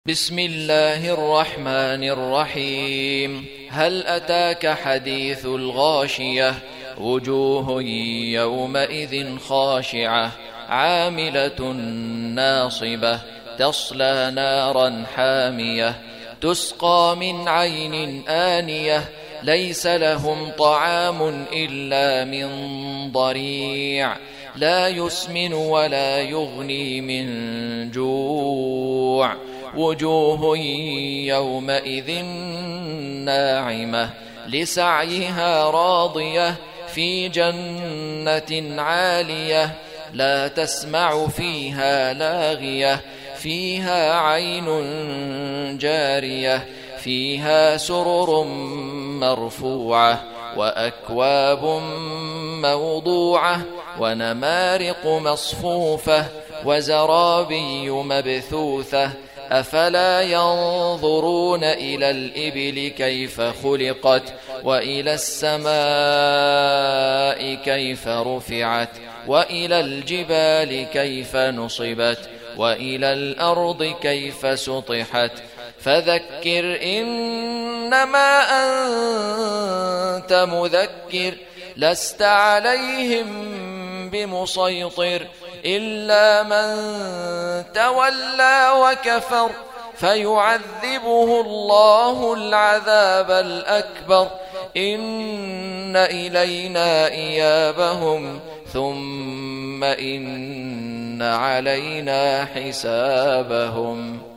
بسم الله الرحمن الرحيم. هل أتاك حديث الغاشية؟ وجوه يومئذ خاشعة عاملة ناصبة تصلى نارا حامية تسقى من عين آنية ليس لهم طعام إلا من ضريع لا يسمن ولا يغني من جوع وجوه يومئذ ناعمة لسعيها راضية في جنة عالية لا تسمع فيها لاغية فيها عين جارية فيها سرر مرفوعة وأكواب موضوعة ونمارق مصفوفة وزرابي مبثوثة أفلا ينظرون إلى الإبل كيف خلقت وإلى السماء كيف رفعت وإلى الجبال كيف نصبت وإلى الأرض كيف سطحت فذكر إنما أنت مذكر لست عليهم بمسيطر إلا من تولى وكفر فيعذبه الله العذاب الأكبر إن إلينا إيابهم ثم إن علينا حسابهم.